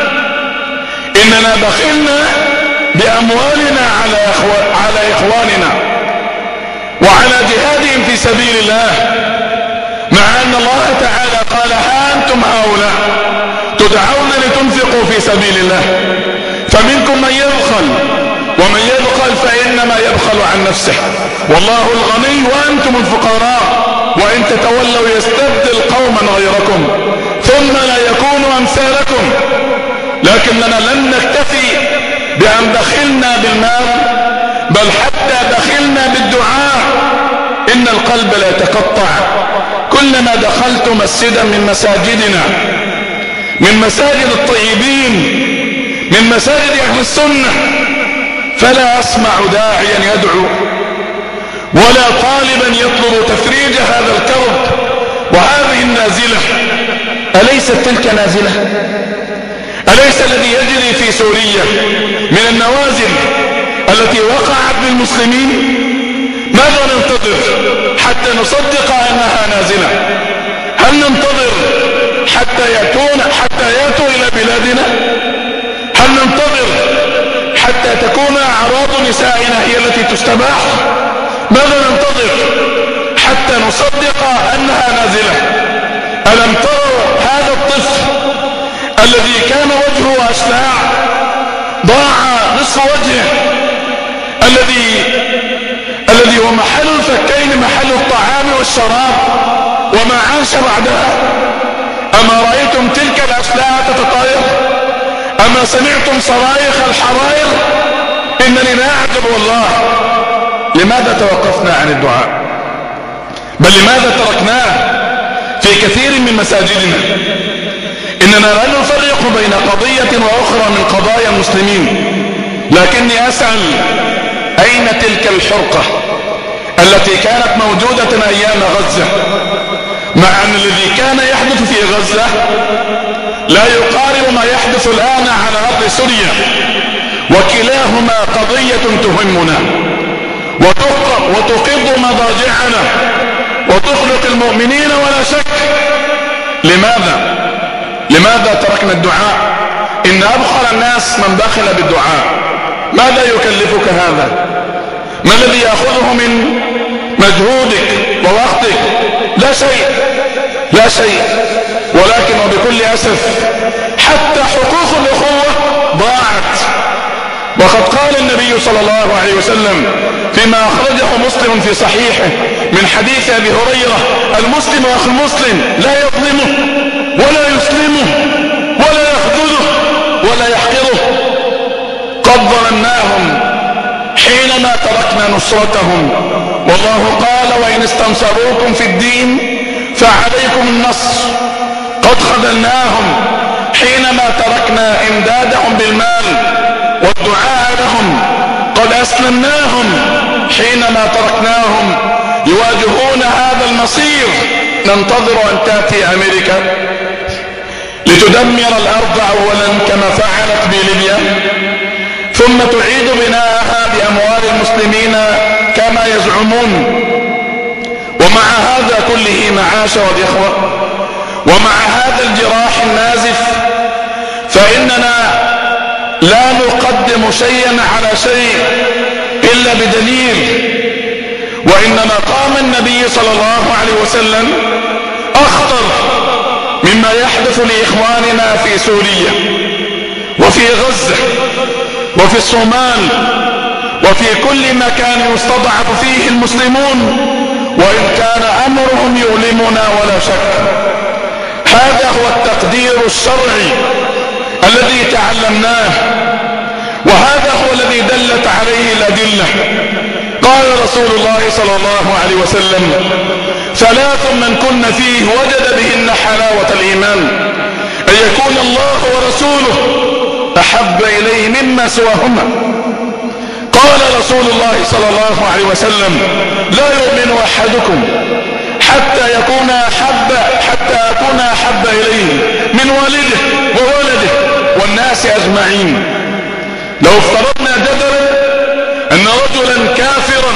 إننا بخلنا بأموالنا على إخواننا وعلى جهادهم في سبيل الله، مع أن الله تعالى قال: ها أنتم هؤلاء تدعون لتنفقوا في سبيل الله فمنكم من يبخل، ومن يبخل فإنما يبخل عن نفسه، والله الغني وأنتم الفقراء، وإن تتولوا يستبدل قوما غيركم ثم لا يكونوا أمثالكم. لكننا لن نكتفي بأن بخلنا بالمال، بل حتى بخلنا بالدعاء. إن القلب لا يتقطع. كلما دخلت مسجدا من مساجدنا، من مساجد الطيبين، من مساجد أهل السنة، فلا أسمع داعيا يدعو ولا طالبا يطلب تفريج هذا الكرب وهذه النازلة. أليست تلك نازلة؟ أليس الذي يجري في سوريا من النوازل التي وقعت بالمسلمين؟ ماذا ننتظر حتى نصدق أنها نازلة؟ هل ننتظر حتى يأتوا إلى بلادنا؟ هل ننتظر حتى تكون أعراض نسائنا هي التي تستباح؟ ماذا ننتظر حتى نصدق أنها نازلة؟ ألم تروا هذا الطفل الذي كان وجهه أشلاع ضاع نصف وجهه، الذي هو محل الفكين، محل الطعام والشراب، وما عاش بعدها؟ أما رأيتم تلك الأشلاع تتطاير؟ أما سمعتم صرايخ الحرائر؟ إنني لا أعجب والله. لماذا توقفنا عن الدعاء؟ بل لماذا تركناه في كثير من مساجدنا؟ إننا لا نفرق بين قضية وأخرى من قضايا المسلمين، لكني أسأل: أين تلك الحرقة التي كانت موجودة أيام غزة؟ مع أن الذي كان يحدث في غزة لا يقارب ما يحدث الآن على أرض سوريا، وكلاهما قضية تهمنا وتقض مضاجعنا وتخلق المؤمنين ولا شك. لماذا تركنا الدعاء؟ إن أبخل الناس من بخل بالدعاء. ماذا يكلفك هذا؟ ما الذي يأخذه من مجهودك ووقتك؟ لا شيء. ولكن وبكل أسف حتى حقوق الأخوة ضاعت. وقد قال النبي صلى الله عليه وسلم فيما أخرجه مسلم في صحيحه من حديث أبي هريرة: المسلم أخو المسلم لا يظلمه ولا يسلمه ولا يخذله ولا يحقره. قد ظلمناهم حينما تركنا نصرتهم، والله قال: وإن استنصروكم في الدين فعليكم النصر. قد خذلناهم حينما تركنا إمدادهم بالمال والدعاء لهم. قد أسلمناهم حينما تركناهم يواجهون هذا المصير. ننتظر أن تأتي أمريكا لتدمر الأرض أولا كما فعلت بليبيا، ثم تعيد بناءها بأموال المسلمين كما يزعمون. ومع هذا كله معاشر الإخوة، ومع هذا الجراح النازف، فإننا لا نقدم شيئا على شيء إلا بدليل. وإنما قام النبي صلى الله عليه وسلم أخطر مما يحدث لإخواننا في سوريا وفي غزة وفي الصومال وفي كل مكان يستضعف فيه المسلمون، وإن كان أمرهم يؤلمنا ولا شك. هذا هو التقدير الشرعي الذي تعلمناه، وهذا هو الذي دلت عليه الأدلة. قال رسول الله صلى الله عليه وسلم: ثلاث من كن فيه وجد بهن حلاوة الإيمان: أن يكون الله ورسوله أحب إليه مما سواهما. قال رسول الله صلى الله عليه وسلم: لا يؤمن أحدكم حتى أكون أحب إليه من والده وولده والناس أجمعين. لو افترضنا جدلا أن رجلا كافرا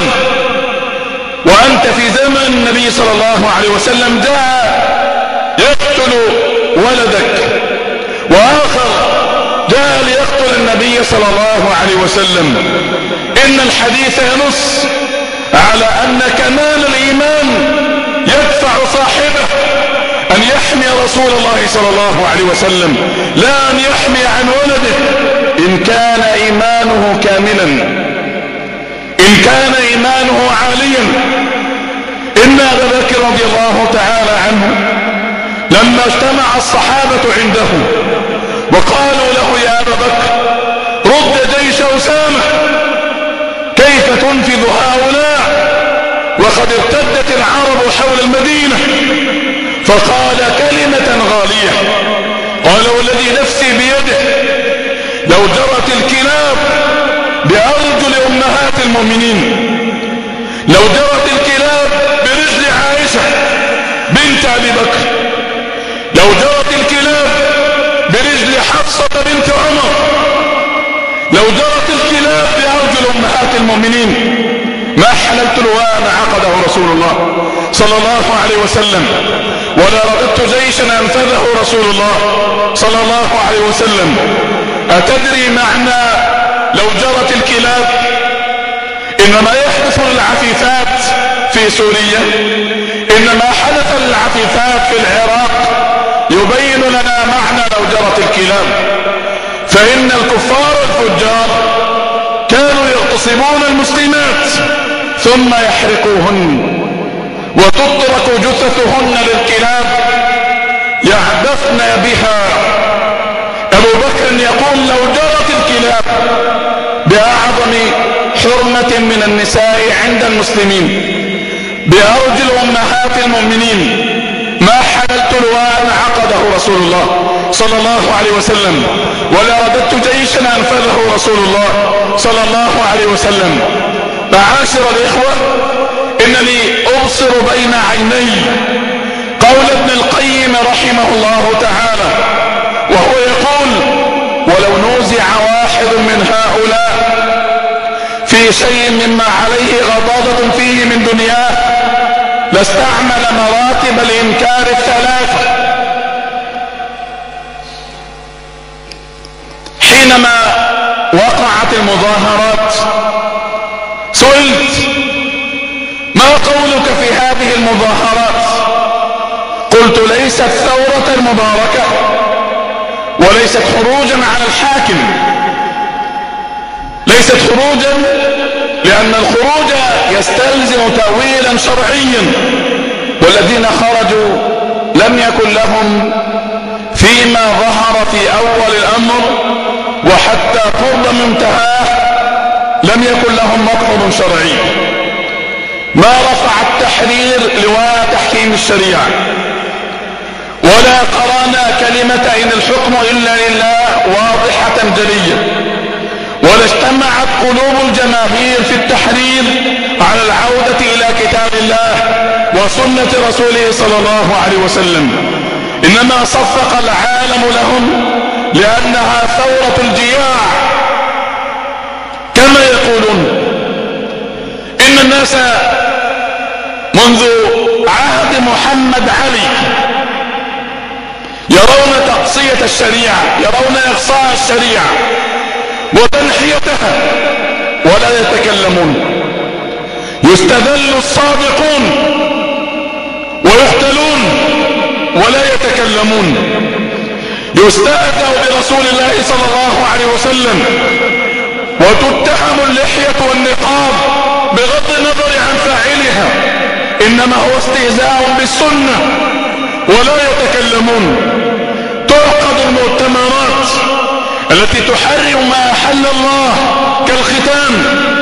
وأنت في زمن النبي صلى الله عليه وسلم جاء يقتل ولدك، وآخر جاء ليقتل النبي صلى الله عليه وسلم، إن الحديث ينص على أن كمال الإيمان يدفع صاحبه أن يحمي رسول الله صلى الله عليه وسلم، لا أن يحمي عن ولده إن كان إيمانه كاملا، إن كان إيمانه عاليا. إن أبا بكر رضي الله تعالى عنه لما اجتمع الصحابة عنده وقالوا له: يا أبا بكر رد جيش أسامة، كيف تنفذ هؤلاء وقد ارتدت العرب حول المدينة؟ فقال كلمة غالية، قال: والذي نفسي بيده لو جرت الكلاب بأرجل أمهات المؤمنين، لو جرت الكلاب برجل عائشة بنت أبي بكر، لو جرت الكلاب برجل حفصة بنت عمر، لو جرت الكلاب بأرجل أمهات المؤمنين ما حللت لواء عقده رسول الله صلى الله عليه وسلم، ولا رددت جيشا أنفذه رسول الله صلى الله عليه وسلم. أتدري معنى لو جرت الكلاب؟ إنما يحدث للعفيفات في سوريا، إنما حدث للعفيفات في العراق يبين لنا معنى لو جرت الكلاب. فإن الكفار الفجار كانوا يغتصبون المسلمات ثم يحرقوهن وتترك جثثهن للكلاب يعبثن بها. أبو بكر يقول: لو جرت الكلاب بأعظم حرمة من النساء عند المسلمين بأرجل أمهات المؤمنين ما حللت لواء عقده رسول الله صلى الله عليه وسلم، ولا رددت جيشا أنفذه رسول الله صلى الله عليه وسلم. معاشر الإخوة، إنني أبصر بين عيني قول ابن القيم رحمه الله تعالى، وهو يقول: ولو نوزع واحد من هؤلاء في شيء مما عليه غضاضة فيه من دنياه لاستعمل مراتب الإنكار الثلاثة: حينما وقعت المظاهرات سئلت: ما قولك في هذه المظاهرات؟ قلت: ليست ثورة مباركة وليست خروجا على الحاكم، ليست خروجا لأن الخروج يستلزم تأويلا شرعيا، والذين خرجوا لم يكن لهم فيما ظهر في أول الأمر وحتى قرب منتهاه لم يكن لهم مطلب شرعي. ما رفع التحرير لواء تحكيم الشريعة، ولا قرانا كلمة إن الحكم إلا لله واضحة جلية، ولا اجتمعت قلوب الجماهير في التحرير على العودة إلى كتاب الله وسنة رسوله صلى الله عليه وسلم، إنما صفق العالم لهم لأنها ثورة الجياع. كما يقولون إن الناس منذ عهد محمد علي يرون تقصية الشريعة، يرون إقصاء الشريعة وتنحيتها ولا يتكلمون. يستذل الصادقون ويقتلون ولا يتكلمون. يستأذى برسول الله صلى الله عليه وسلم وتتهم اللحية والنقاب بغض النظر عن فاعلها، إنما هو استهزاء بالسنة ولا يتكلمون. تعقد المؤتمرات التي تحرم ما أحل الله كالختان،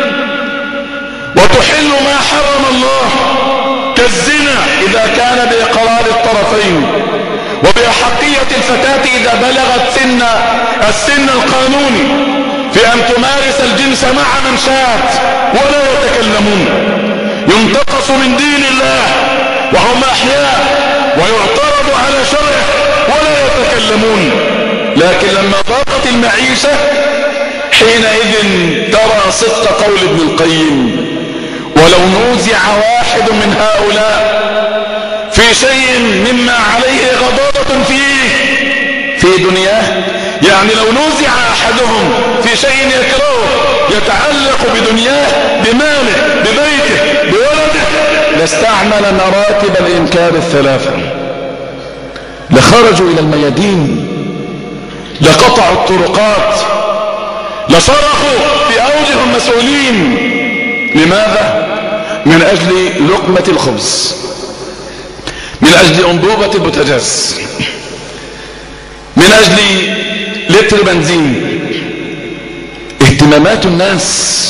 وتحل ما حرم الله كالزنا إذا كان بإقرار الطرفين، وبأحقية الفتاة إذا بلغت السن القانوني في أن تمارس الجنس مع من شاءت ولا يتكلمون. ينتقص من دين الله وهم أحياء ويعترض على شرعه ولا يتكلمون. لكن لما ضاقت المعيشة حينئذ ترى صدق قول ابن القيم: ولو نوزع واحد من هؤلاء في شيء مما عليه غضاضة فيه في دنياه، يعني لو نوزع أحدهم في شيء يكرهه يتعلق بدنياه، بماله، ببيته، بولده، لاستعمل مراتب الإنكار الثلاثة، لخرجوا إلى الميادين، لقطعوا الطرقات، لصرخوا في أوجه المسؤولين. لماذا؟ من أجل لقمة الخبز، من أجل أنبوبة البوتاجاز، من أجل لتر بنزين. اهتمامات الناس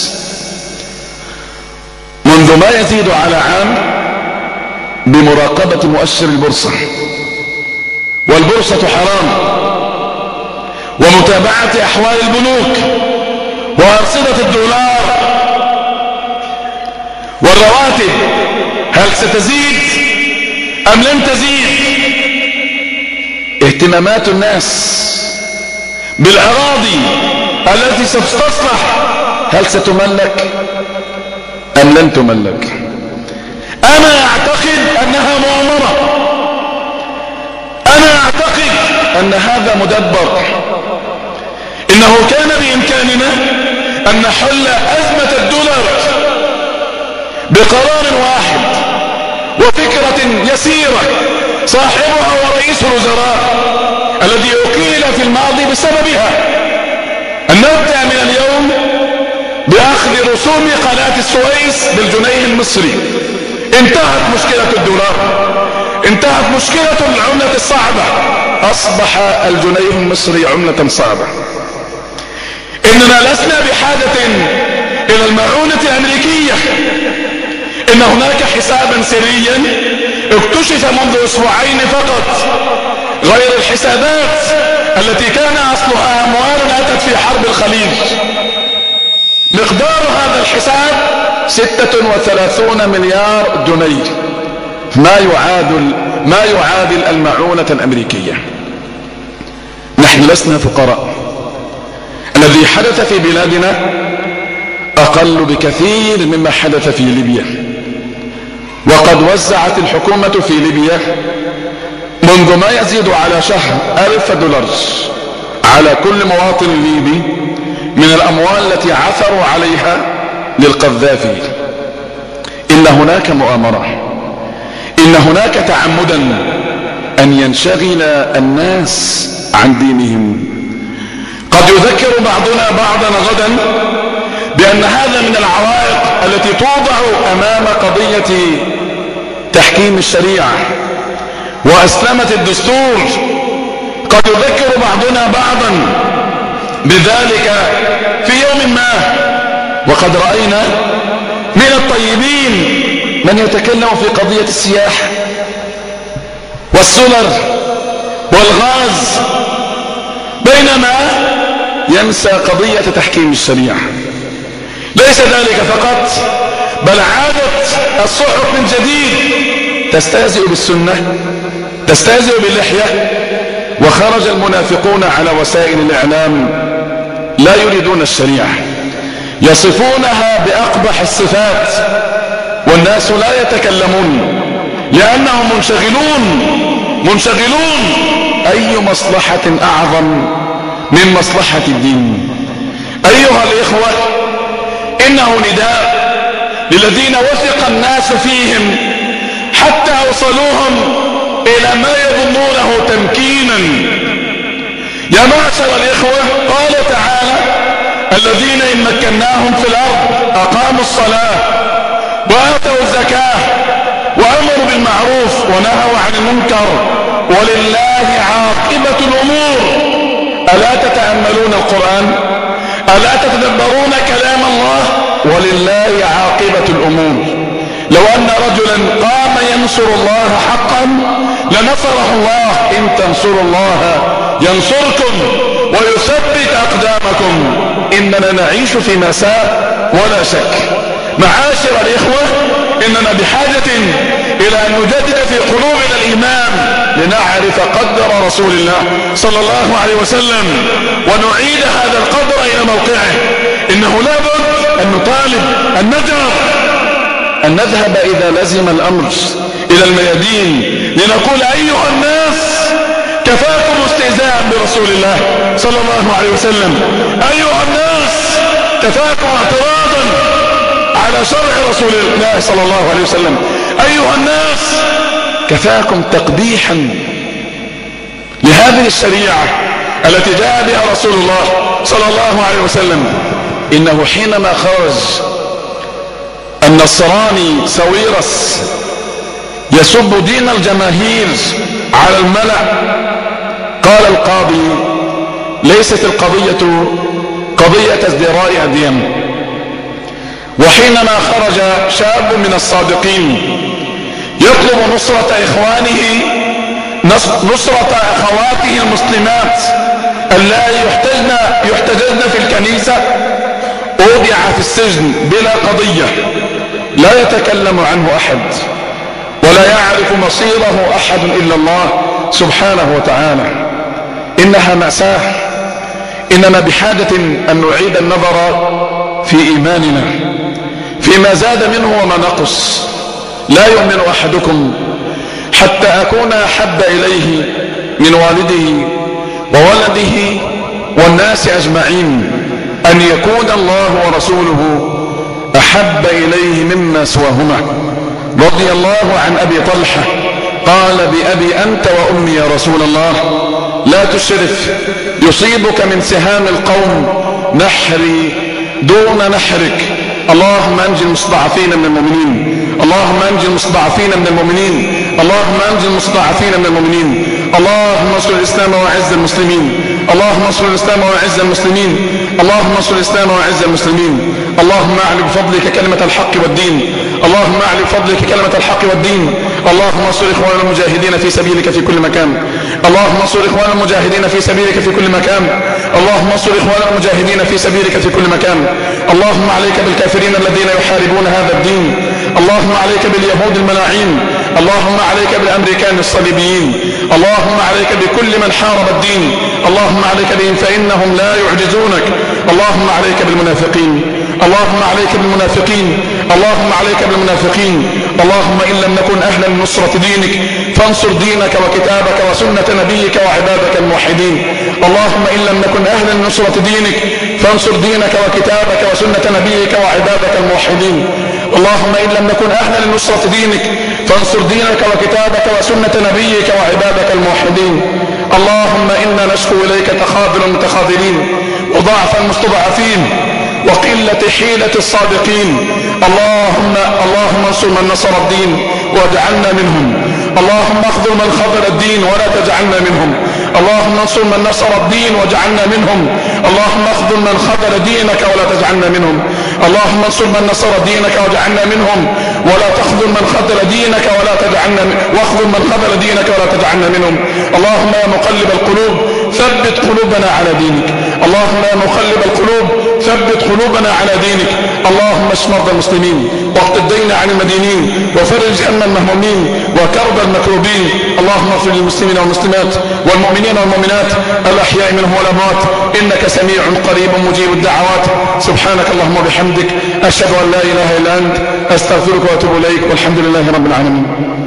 منذ ما يزيد على عام بمراقبة مؤشر البورصة، والبورصة حرام، ومتابعة أحوال البنوك وأرصدة الدولار والرواتب، هل ستزيد أم لن تزيد؟ اهتمامات الناس بالأراضي التي ستصلح، هل ستملك أم لن تملك؟ أنا أعتقد أنها مؤامرة، أنا أعتقد أن هذا مدبر. إنه كان بإمكاننا أن نحل أزمة الدولار بقرار واحد وفكرة يسيرة صاحبها ورئيس الوزراء الذي أقيل في الماضي بسببها، أن نبدأ من اليوم بأخذ رسوم قناة السويس بالجنيه المصري. انتهت مشكلة الدولار، انتهت مشكلة العملة الصعبة، أصبح الجنيه المصري عملة صعبة. إننا لسنا بحاجة إلى المعونة الأمريكية. إن هناك حسابا سريا اكتشف منذ أسبوعين فقط، غير الحسابات التي كان أصلها أموال أتت في حرب الخليج. مقدار هذا الحساب 36 مليار جنيه، ما يعادل المعونة الأمريكية. نحن لسنا فقراء. الذي حدث في بلادنا أقل بكثير مما حدث في ليبيا، وقد وزعت الحكومة في ليبيا منذ ما يزيد على شهر 1000 دولار على كل مواطن ليبي من الأموال التي عثروا عليها للقذافي. إن هناك مؤامرة، إن هناك تعمدا أن ينشغل الناس عن دينهم. قد يذكر بعضنا بعضا غدا بأن هذا من العوائق التي توضع أمام قضية تحكيم الشريعة وأسلمة الدستور. قد يذكر بعضنا بعضا بذلك في يوم ما، وقد رأينا من الطيبين من يتكلم في قضية السياحة والسولر والغاز، بينما ينسى قضية تحكيم الشريعة. ليس ذلك فقط، بل عادت الصحف من جديد تستهزئ بالسنة، تستهزئ باللحية، وخرج المنافقون على وسائل الإعلام لا يريدون الشريعة، يصفونها بأقبح الصفات، والناس لا يتكلمون لأنهم منشغلون. أي مصلحة أعظم من مصلحة الدين؟ أيها الإخوة، إنه نداء للذين وثق الناس فيهم حتى أوصلوهم إلى ما يظنونه تمكينا. يا معشر الإخوة، قال تعالى: الذين إن مكناهم في الأرض أقاموا الصلاة وآتوا الزكاة وأمروا بالمعروف ونهوا عن المنكر ولله عاقبة الأمور. ألا تتأملون القرآن؟ ألا تتدبرون كلام الله؟ ولله عاقبة الأمور. لو أن رجلا قام ينصر الله حقا لنصره الله. إن تنصروا الله ينصركم ويثبت أقدامكم. إننا نعيش في مساء ولا شك. معاشر الإخوة، إننا بحاجة إلى أن نجدد في قلوبنا الإيمان لنعرف قدر رسول الله صلى الله عليه وسلم ونعيد هذا القدر إلى موقعه. إنه لابد أن نطالب أن نجر، أن نذهب إذا لزم الأمر إلى الميادين لنقول: أيها الناس، كفاكم استهزاء برسول الله صلى الله عليه وسلم. أيها الناس، كفاكم اعتراضا على شرع رسول الله صلى الله عليه وسلم. أيها الناس، كفاكم تقبيحا لهذه الشريعة التي جاء بها رسول الله صلى الله عليه وسلم. إنه حينما خرج النصراني ساويرس يسب دين الجماهير على الملأ، قال القاضي: ليست القضية قضية ازدراء أديان. وحينما خرج شاب من الصادقين يطلب نصرة إخوانه، نصرة أخواته المسلمات اللاتي يحتجزن في الكنيسة، أودع في السجن بلا قضية، لا يتكلم عنه أحد ولا يعرف مصيره أحد إلا الله سبحانه وتعالى. إنها مأساة. إننا بحاجة أن نعيد النظر في إيماننا، فيما زاد منه وما نقص. لا يؤمن أحدكم حتى أكون أحب إليه من والده وولده والناس أجمعين، أن يكون الله ورسوله أحب إليه مما سواهما. رضي الله عن أبي طلحة قال: بأبي أنت وأمي يا رسول الله، لا تشرف، يصيبك من سهام القوم نحري دون نحرك. اللهم أنجي المستضعفين من المؤمنين، اللهم أنجي المستضعفين من المؤمنين، اللهم أنجي المستضعفين من المؤمنين. اللهم انصر الإسلام وأعز المسلمين، اللهم انصر الإسلام وأعز المسلمين، اللهم انصر الإسلام وأعز المسلمين. اللهم أعلي بفضلك كلمة الحق والدين، اللهم أعلي بفضلك كلمة الحق والدين. اللهم انصر إخوان المجاهدين في سبيلك في كل مكان، اللهم انصر إخوان المجاهدين في سبيلك في كل مكان، اللهم انصر إخوان المجاهدين في سبيلك في كل مكان. اللهم عليك بالكافرين الذين يحاربون هذا الدين، اللهم عليك باليهود الملاعين، اللهم عليك بالأمريكان الصليبيين، اللهم عليك بكل من حارب الدين، اللهم عليك بهم فإنهم لا يعجزونك. اللهم عليك بالمنافقين، اللهم عليك بالمنافقين، اللهم عليك بالمنافقين. اللهم إن لم نكن أهلا لنصرة دينك فانصر دينك وكتابك وسنة نبيك وعبادك الموحدين. اللهم إن لم نكن أهلا لنصرة دينك فانصر دينك وكتابك وسنة نبيك وعبادك الموحدين. اللهم إن لم نكن أهلا لنصرة دينك فانصر دينك وكتابك وسنة نبيك وعبادك الموحدين. اللهم إنا نشكو إليك تخاذل المتخاذلين وضعف المستضعفين وقلة حيلة الصادقين. اللهم انصر من نصر الدين واجعلنا منهم. اللهم اخذل من خذل الدين ولا تجعلنا منهم. اللهم انصر من نصر الدين واجعلنا منهم. اللهم اخذل من خذل دينك ولا تجعلنا منهم. اللهم انصر من نصر دينك واجعلنا منهم ولا تخذل من خذل دينك ولا تجعلنا واخذل من خذل دينك ولا تجعلنا منهم. اللهم يا مقلب القلوب ثبت قلوبنا على دينك. اللهم يا مقلب القلوب ثبت قلوبنا على دينك. اللهم اشف مرضى المسلمين واقض الدين عن المدينين وفرج هم المهمومين وكرب المكروبين. اللهم اغفر للمسلمين والمسلمات والمؤمنين والمؤمنات الأحياء منهم والأموات إنك سميع قريب مجيب الدعوات. سبحانك اللهم وبحمدك أشهد أن لا إله إلا أنت أستغفرك وأتوب إليك والحمد لله رب العالمين.